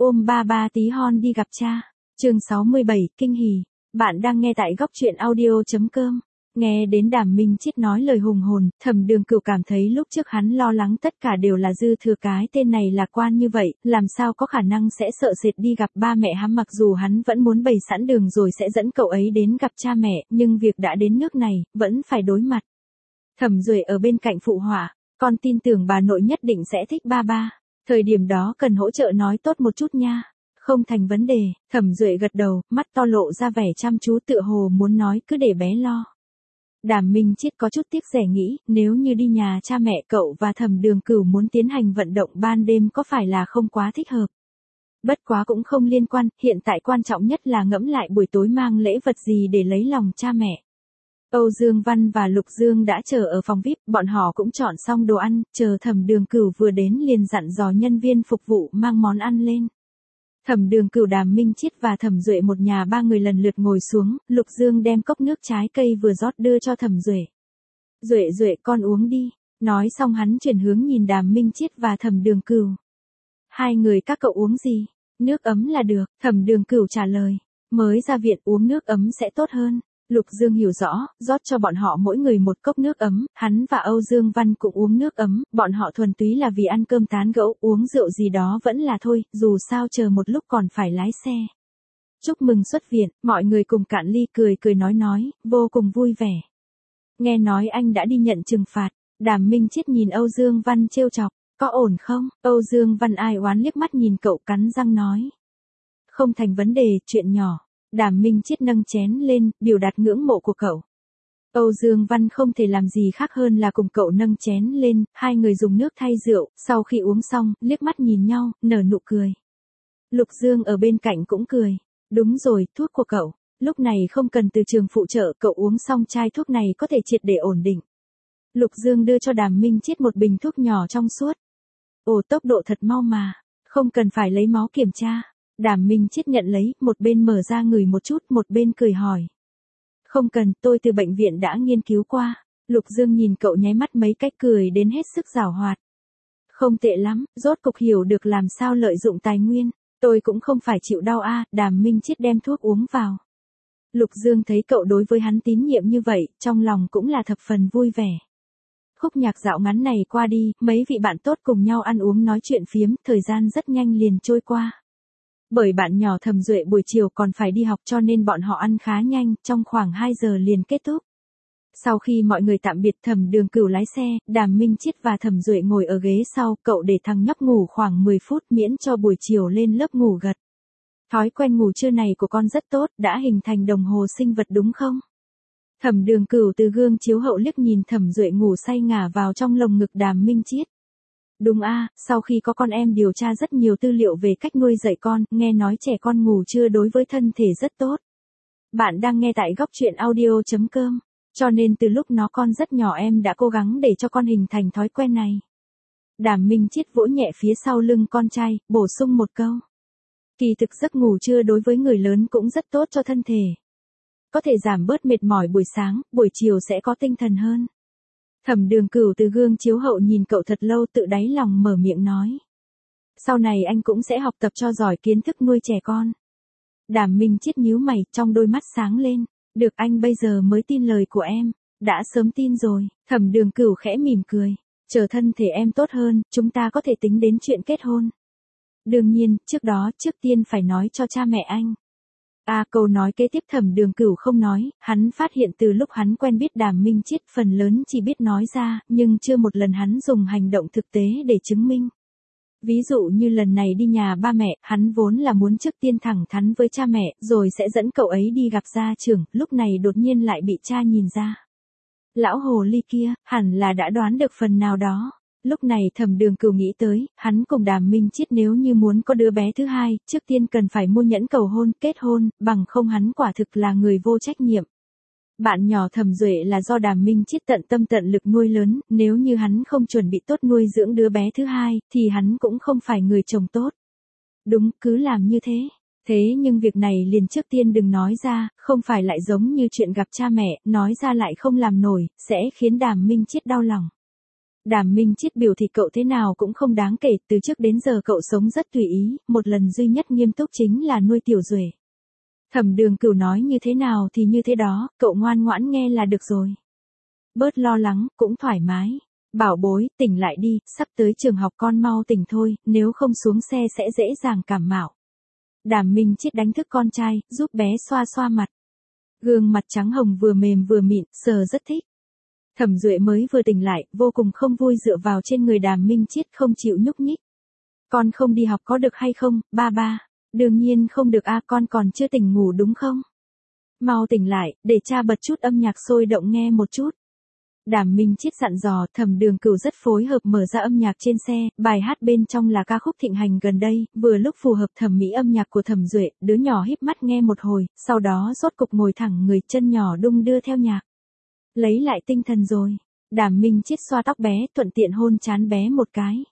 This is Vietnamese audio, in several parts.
Ôm ba ba tí hon đi gặp cha. Chương 67, kinh hỉ. Bạn đang nghe tại góc truyện audio.com. Nghe đến Đàm Minh Chiết nói lời hùng hồn, Thẩm Đường Cửu cảm thấy lúc trước hắn lo lắng tất cả đều là dư thừa, cái tên này lạc quan như vậy, làm sao có khả năng sẽ sợ sệt đi gặp ba mẹ hắn. Mặc dù hắn vẫn muốn bày sẵn đường rồi sẽ dẫn cậu ấy đến gặp cha mẹ, nhưng việc đã đến nước này, vẫn phải đối mặt. Thẩm Duệ ở bên cạnh phụ họa, con tin tưởng bà nội nhất định sẽ thích ba ba. Thời điểm đó cần hỗ trợ nói tốt một chút nha. Không thành vấn đề. Thẩm Duệ gật đầu, mắt to lộ ra vẻ chăm chú, tựa hồ muốn nói cứ để bé lo. Đàm Minh Chiết có chút tiếc rẻ nghĩ, nếu như đi nhà cha mẹ cậu và Thẩm Đường Cửu muốn tiến hành vận động ban đêm có phải là không quá thích hợp. Bất quá cũng không liên quan, hiện tại quan trọng nhất là ngẫm lại buổi tối mang lễ vật gì để lấy lòng cha mẹ. Âu Dương Văn và Lục Dương đã chờ ở phòng VIP, bọn họ cũng chọn xong đồ ăn, chờ Thẩm Đường Cửu vừa đến liền dặn dò nhân viên phục vụ mang món ăn lên. Thẩm Đường Cửu, Đàm Minh Chiết và Thẩm Duệ một nhà ba người lần lượt ngồi xuống, Lục Dương đem cốc nước trái cây vừa rót đưa cho Thẩm Duệ. Duệ con uống đi. Nói xong hắn chuyển hướng nhìn Đàm Minh Chiết và Thẩm Đường Cửu. Hai người các cậu uống gì? Nước ấm là được, Thẩm Đường Cửu trả lời. Mới ra viện uống nước ấm sẽ tốt hơn. Lục Dương hiểu rõ, rót cho bọn họ mỗi người một cốc nước ấm, hắn và Âu Dương Văn cũng uống nước ấm, bọn họ thuần túy là vì ăn cơm tán gẫu, uống rượu gì đó vẫn là thôi, dù sao chờ một lúc còn phải lái xe. Chúc mừng xuất viện, mọi người cùng cạn ly cười nói, vô cùng vui vẻ. Nghe nói anh đã đi nhận trừng phạt, Đàm Minh Chiết nhìn Âu Dương Văn trêu chọc, có ổn không? Âu Dương Văn ai oán liếc mắt nhìn cậu, cắn răng nói. Không thành vấn đề, chuyện nhỏ. Đàm Minh Chiết nâng chén lên, biểu đạt ngưỡng mộ của cậu. Âu Dương Văn không thể làm gì khác hơn là cùng cậu nâng chén lên, hai người dùng nước thay rượu, sau khi uống xong, liếc mắt nhìn nhau, nở nụ cười. Lục Dương ở bên cạnh cũng cười. Đúng rồi, thuốc của cậu, lúc này không cần từ trường phụ trợ, cậu uống xong chai thuốc này có thể triệt để ổn định. Lục Dương đưa cho Đàm Minh Chiết một bình thuốc nhỏ trong suốt. Ồ, tốc độ thật mau mà, không cần phải lấy máu kiểm tra. Đàm Minh Chiết nhận lấy, một bên mở ra ngửi một chút, một bên cười hỏi. Không cần, tôi từ bệnh viện đã nghiên cứu qua. Lục Dương nhìn cậu nháy mắt mấy cách, cười đến hết sức giảo hoạt. Không tệ lắm, rốt cục hiểu được làm sao lợi dụng tài nguyên. Tôi cũng không phải chịu đau a. Đàm Minh Chiết đem thuốc uống vào. Lục Dương thấy cậu đối với hắn tín nhiệm như vậy, trong lòng cũng là thập phần vui vẻ. Khúc nhạc dạo ngắn này qua đi, mấy vị bạn tốt cùng nhau ăn uống nói chuyện phiếm, thời gian rất nhanh liền trôi qua. Bởi bạn nhỏ Thẩm Duệ buổi chiều còn phải đi học cho nên bọn họ ăn khá nhanh, trong khoảng 2 giờ liền kết thúc. Sau khi mọi người tạm biệt, Thẩm Đường Cửu lái xe, Đàm Minh Chiết và Thẩm Duệ ngồi ở ghế sau, cậu để thằng nhóc ngủ khoảng 10 phút miễn cho buổi chiều lên lớp ngủ gật. Thói quen ngủ trưa này của con rất tốt, đã hình thành đồng hồ sinh vật đúng không? Thẩm Đường Cửu từ gương chiếu hậu liếc nhìn Thẩm Duệ ngủ say ngả vào trong lồng ngực Đàm Minh Chiết. Đúng a, sau khi có con em điều tra rất nhiều tư liệu về cách nuôi dạy con, nghe nói trẻ con ngủ trưa đối với thân thể rất tốt. Bạn đang nghe tại góc truyện audio.com, cho nên từ lúc nó con rất nhỏ em đã cố gắng để cho con hình thành thói quen này. Đàm Minh Chiết vỗ nhẹ phía sau lưng con trai, bổ sung một câu. Kỳ thực giấc ngủ trưa đối với người lớn cũng rất tốt cho thân thể. Có thể giảm bớt mệt mỏi buổi sáng, buổi chiều sẽ có tinh thần hơn. Thẩm Đường Cửu từ gương chiếu hậu nhìn cậu thật lâu, tự đáy lòng mở miệng nói. Sau này anh cũng sẽ học tập cho giỏi kiến thức nuôi trẻ con. Đàm Minh Chiết nhíu mày, trong đôi mắt sáng lên. Được, anh bây giờ mới tin lời của em. Đã sớm tin rồi. Thẩm Đường Cửu khẽ mỉm cười. Chờ thân thể em tốt hơn, chúng ta có thể tính đến chuyện kết hôn. Đương nhiên, trước tiên phải nói cho cha mẹ anh. Câu nói kế tiếp Thẩm Đường Cửu không nói, hắn phát hiện từ lúc hắn quen biết Đàm Minh Chiết phần lớn chỉ biết nói ra, nhưng chưa một lần hắn dùng hành động thực tế để chứng minh. Ví dụ như lần này đi nhà ba mẹ, hắn vốn là muốn trước tiên thẳng thắn với cha mẹ, rồi sẽ dẫn cậu ấy đi gặp gia trưởng, lúc này đột nhiên lại bị cha nhìn ra. Lão hồ ly kia, hẳn là đã đoán được phần nào đó. Lúc này Thẩm Đường Cửu nghĩ tới, hắn cùng Đàm Minh Chiết nếu như muốn có đứa bé thứ hai, trước tiên cần phải mua nhẫn cầu hôn, kết hôn, bằng không hắn quả thực là người vô trách nhiệm. Bạn nhỏ Thẩm Duệ là do Đàm Minh Chiết tận tâm tận lực nuôi lớn, nếu như hắn không chuẩn bị tốt nuôi dưỡng đứa bé thứ hai, thì hắn cũng không phải người chồng tốt. Đúng, cứ làm như thế. Thế nhưng việc này liền trước tiên đừng nói ra, không phải lại giống như chuyện gặp cha mẹ, nói ra lại không làm nổi, sẽ khiến Đàm Minh Chiết đau lòng. Đàm Minh Chiết biểu thị cậu thế nào cũng không đáng kể, từ trước đến giờ cậu sống rất tùy ý, một lần duy nhất nghiêm túc chính là nuôi Tiểu Duệ. Thẩm Đường Cửu nói như thế nào thì như thế đó, cậu ngoan ngoãn nghe là được rồi. Bớt lo lắng, cũng thoải mái. Bảo bối, tỉnh lại đi, sắp tới trường học con mau tỉnh thôi, nếu không xuống xe sẽ dễ dàng cảm mạo. Đàm Minh Chiết đánh thức con trai, giúp bé xoa xoa mặt. Gương mặt trắng hồng vừa mềm vừa mịn, sờ rất thích. Thẩm Duệ mới vừa tỉnh lại, vô cùng không vui dựa vào trên người Đàm Minh Chiết không chịu nhúc nhích. Con không đi học có được hay không, ba ba? Đương nhiên không được a, con còn chưa tỉnh ngủ đúng không? Mau tỉnh lại, để cha bật chút âm nhạc sôi động nghe một chút. Đàm Minh Chiết dặn dò. Thẩm Đường Cửu rất phối hợp mở ra âm nhạc trên xe, bài hát bên trong là ca khúc thịnh hành gần đây, vừa lúc phù hợp thẩm mỹ âm nhạc của Thẩm Duệ, đứa nhỏ híp mắt nghe một hồi, sau đó rốt cục ngồi thẳng người, chân nhỏ đung đưa theo nhạc. Lấy lại tinh thần rồi. Đàm Minh Chiết xoa tóc bé, thuận tiện hôn trán bé một cái.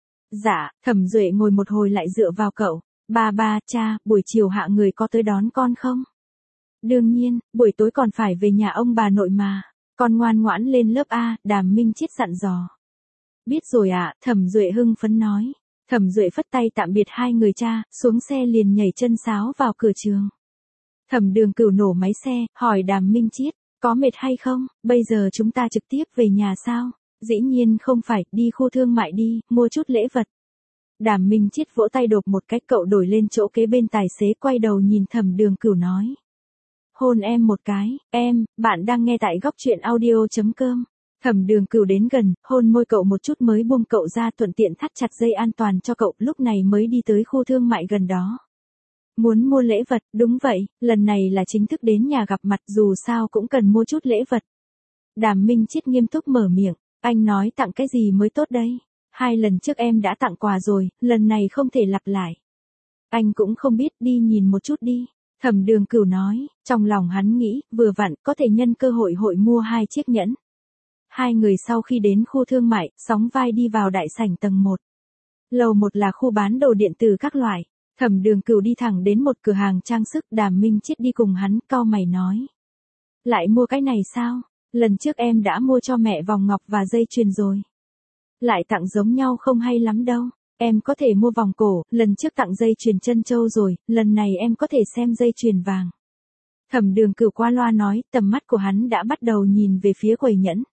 Dạ, Thẩm Duệ ngồi một hồi lại dựa vào cậu. Ba ba, cha, buổi chiều hạ người có tới đón con không? Đương nhiên, buổi tối còn phải về nhà ông bà nội mà. Con ngoan ngoãn lên lớp A, Đàm Minh Chiết dặn dò. Biết rồi ạ, Thẩm Duệ hưng phấn nói. Thẩm Duệ phất tay tạm biệt hai người cha, xuống xe liền nhảy chân sáo vào cửa trường. Thẩm Đường Cửu nổ máy xe, hỏi Đàm Minh Chiết, có mệt hay không, bây giờ chúng ta trực tiếp về nhà sao? Dĩ nhiên không phải, đi khu thương mại đi, mua chút lễ vật. Đàm Minh Chiết vỗ tay đột một cách, cậu đổi lên chỗ kế bên tài xế, quay đầu nhìn Thẩm Đường Cửu nói. Hôn em một cái, em, bạn đang nghe tại góc truyện audio.com. Thẩm Đường Cửu đến gần, hôn môi cậu một chút mới buông cậu ra, thuận tiện thắt chặt dây an toàn cho cậu, lúc này mới đi tới khu thương mại gần đó. Muốn mua lễ vật, đúng vậy, lần này là chính thức đến nhà gặp mặt, dù sao cũng cần mua chút lễ vật. Đàm Minh Chiết nghiêm túc mở miệng, anh nói tặng cái gì mới tốt đây? 2 lần trước em đã tặng quà rồi, lần này không thể lặp lại. Anh cũng không biết, đi nhìn một chút đi. Thẩm Đường Cửu nói, trong lòng hắn nghĩ, vừa vặn, có thể nhân cơ hội mua 2 chiếc nhẫn. Hai người sau khi đến khu thương mại, sóng vai đi vào đại sảnh tầng 1. Lầu 1 là khu bán đồ điện tử các loại. Thẩm Đường Cửu đi thẳng đến một cửa hàng trang sức, Đàm Minh Chiết đi cùng hắn, cau mày nói. Lại mua cái này sao? Lần trước em đã mua cho mẹ vòng ngọc và dây chuyền rồi. Lại tặng giống nhau không hay lắm đâu. Em có thể mua vòng cổ, lần trước tặng dây chuyền chân châu rồi, lần này em có thể xem dây chuyền vàng. Thẩm Đường Cửu qua loa nói, tầm mắt của hắn đã bắt đầu nhìn về phía quầy nhẫn.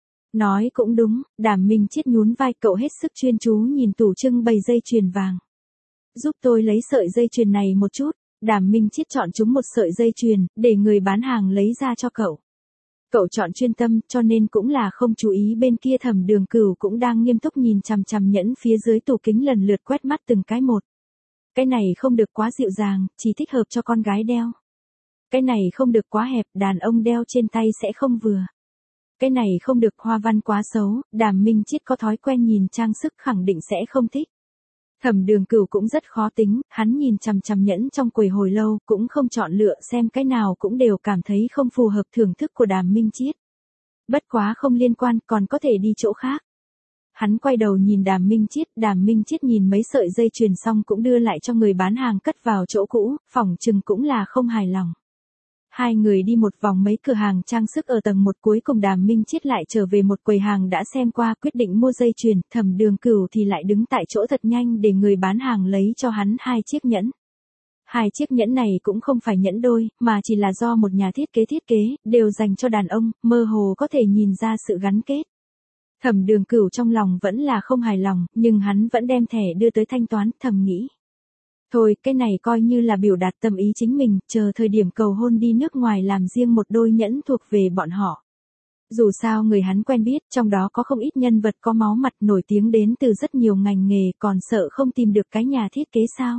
Nói cũng đúng, Đàm Minh Chiết nhún vai, cậu hết sức chuyên chú nhìn tủ trưng bày dây chuyền vàng. Giúp tôi lấy sợi dây chuyền này một chút. Đàm Minh Chiết chọn chúng một sợi dây chuyền, để người bán hàng lấy ra cho cậu. Cậu chọn chuyên tâm, cho nên cũng là không chú ý bên kia. Thẩm Đường Cửu cũng đang nghiêm túc nhìn chằm chằm nhẫn phía dưới tủ kính, lần lượt quét mắt từng cái một. Cái này không được quá dịu dàng, chỉ thích hợp cho con gái đeo. Cái này không được quá hẹp, đàn ông đeo trên tay sẽ không vừa. Cái này không được hoa văn quá xấu, Đàm Minh Chiết có thói quen nhìn trang sức khẳng định sẽ không thích. Thẩm Đường Cửu cũng rất khó tính, hắn nhìn chằm chằm nhẫn trong quầy hồi lâu, cũng không chọn lựa, xem cái nào cũng đều cảm thấy không phù hợp thưởng thức của Đàm Minh Chiết. Bất quá không liên quan, còn có thể đi chỗ khác. Hắn quay đầu nhìn Đàm Minh Chiết, Đàm Minh Chiết nhìn mấy sợi dây chuyền xong cũng đưa lại cho người bán hàng cất vào chỗ cũ, phỏng chừng cũng là không hài lòng. Hai người đi một vòng mấy cửa hàng trang sức ở tầng 1, cuối cùng Đàm Minh Chiết lại trở về một quầy hàng đã xem qua, quyết định mua dây chuyền. Thẩm Đường Cửu thì lại đứng tại chỗ thật nhanh để người bán hàng lấy cho hắn 2 chiếc nhẫn. 2 chiếc nhẫn này cũng không phải nhẫn đôi, mà chỉ là do một nhà thiết kế, đều dành cho đàn ông, mơ hồ có thể nhìn ra sự gắn kết. Thẩm Đường Cửu trong lòng vẫn là không hài lòng, nhưng hắn vẫn đem thẻ đưa tới thanh toán, thầm nghĩ. Thôi, cái này coi như là biểu đạt tâm ý chính mình, chờ thời điểm cầu hôn đi nước ngoài làm riêng một đôi nhẫn thuộc về bọn họ. Dù sao người hắn quen biết, trong đó có không ít nhân vật có máu mặt nổi tiếng đến từ rất nhiều ngành nghề, còn sợ không tìm được cái nhà thiết kế sao.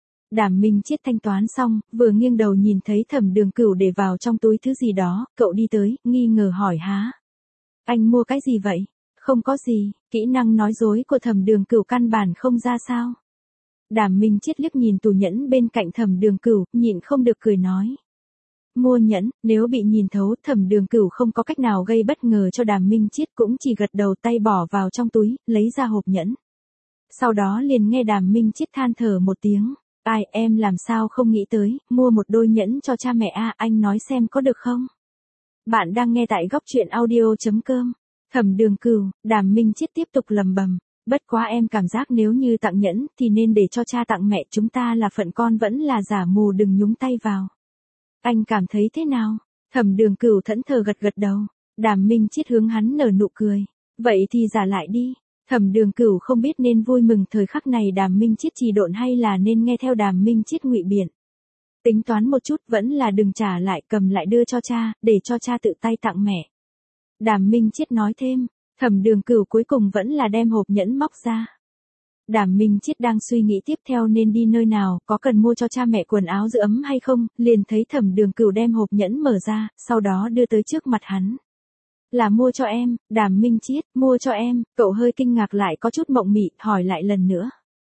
Đàm Minh Chiết thanh toán xong, vừa nghiêng đầu nhìn thấy Thẩm Đường Cửu để vào trong túi thứ gì đó, cậu đi tới, nghi ngờ hỏi há. Anh mua cái gì vậy? Không có gì, kỹ năng nói dối của Thẩm Đường Cửu căn bản không ra sao. Đàm Minh Chiết liếc nhìn tủ nhẫn bên cạnh Thẩm Đường Cửu, nhịn không được cười nói. Mua nhẫn, nếu bị nhìn thấu, Thẩm Đường Cửu không có cách nào gây bất ngờ cho Đàm Minh Chiết, cũng chỉ gật đầu, tay bỏ vào trong túi, lấy ra hộp nhẫn. Sau đó liền nghe Đàm Minh Chiết than thở một tiếng. Ai, em làm sao không nghĩ tới, mua một đôi nhẫn cho cha mẹ a, anh nói xem có được không? Bạn đang nghe tại góc truyện audio.com. Thẩm Đường Cửu, Đàm Minh Chiết tiếp tục lầm bầm. Bất quá em cảm giác nếu như tặng nhẫn thì nên để cho cha tặng mẹ, chúng ta là phận con vẫn là giả mù, đừng nhúng tay vào. Anh cảm thấy thế nào? Thẩm Đường Cửu thẫn thờ gật gật đầu. Đàm Minh Chiết hướng hắn nở nụ cười. Vậy thì giả lại đi. Thẩm Đường Cửu không biết nên vui mừng thời khắc này Đàm Minh Chiết trì độn hay là nên nghe theo Đàm Minh Chiết ngụy biện. Tính toán một chút vẫn là đừng trả lại, cầm lại đưa cho cha, để cho cha tự tay tặng mẹ. Đàm Minh Chiết nói thêm. Thẩm Đường Cửu cuối cùng vẫn là đem hộp nhẫn móc ra. Đàm Minh Chiết đang suy nghĩ tiếp theo nên đi nơi nào, có cần mua cho cha mẹ quần áo giữ ấm hay không, liền thấy Thẩm Đường Cửu đem hộp nhẫn mở ra, sau đó đưa tới trước mặt hắn. Là mua cho em, Đàm Minh Chiết, mua cho em, cậu hơi kinh ngạc lại có chút mộng mị, hỏi lại lần nữa.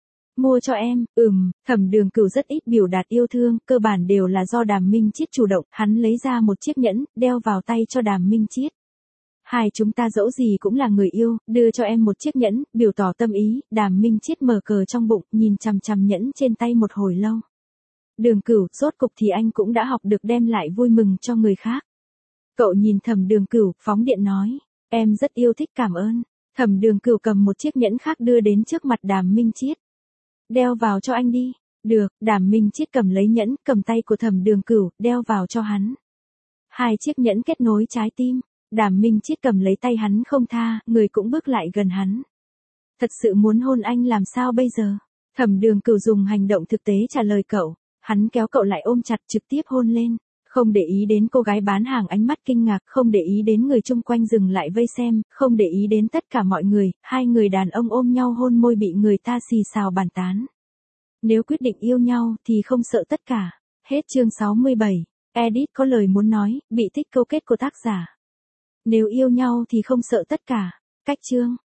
Mua cho em, Thẩm Đường Cửu rất ít biểu đạt yêu thương, cơ bản đều là do Đàm Minh Chiết chủ động, hắn lấy ra một chiếc nhẫn, đeo vào tay cho Đàm Minh Chiết. Hai chúng ta dẫu gì cũng là người yêu, đưa cho em một chiếc nhẫn, biểu tỏ tâm ý. Đàm Minh Chiết mở cờ trong bụng, nhìn chằm chằm nhẫn trên tay một hồi lâu. Đường Cửu, rốt cục thì anh cũng đã học được đem lại vui mừng cho người khác. Cậu nhìn Thẩm Đường Cửu, phóng điện nói, em rất yêu thích, cảm ơn. Thẩm Đường Cửu cầm một chiếc nhẫn khác đưa đến trước mặt Đàm Minh Chiết. Đeo vào cho anh đi. Được, Đàm Minh Chiết cầm lấy nhẫn, cầm tay của Thẩm Đường Cửu, đeo vào cho hắn. Hai chiếc nhẫn kết nối trái tim. Đàm Minh Chiết cầm lấy tay hắn không tha, người cũng bước lại gần hắn. Thật sự muốn hôn anh làm sao bây giờ? Thẩm Đường Cửu dùng hành động thực tế trả lời cậu. Hắn kéo cậu lại ôm chặt trực tiếp hôn lên. Không để ý đến cô gái bán hàng ánh mắt kinh ngạc, không để ý đến người chung quanh dừng lại vây xem, không để ý đến tất cả mọi người, hai người đàn ông ôm nhau hôn môi bị người ta xì xào bàn tán. Nếu quyết định yêu nhau thì không sợ tất cả. Hết chương 67. Edit có lời muốn nói, bị thích câu kết của tác giả. Nếu yêu nhau thì không sợ tất cả. Cách chương.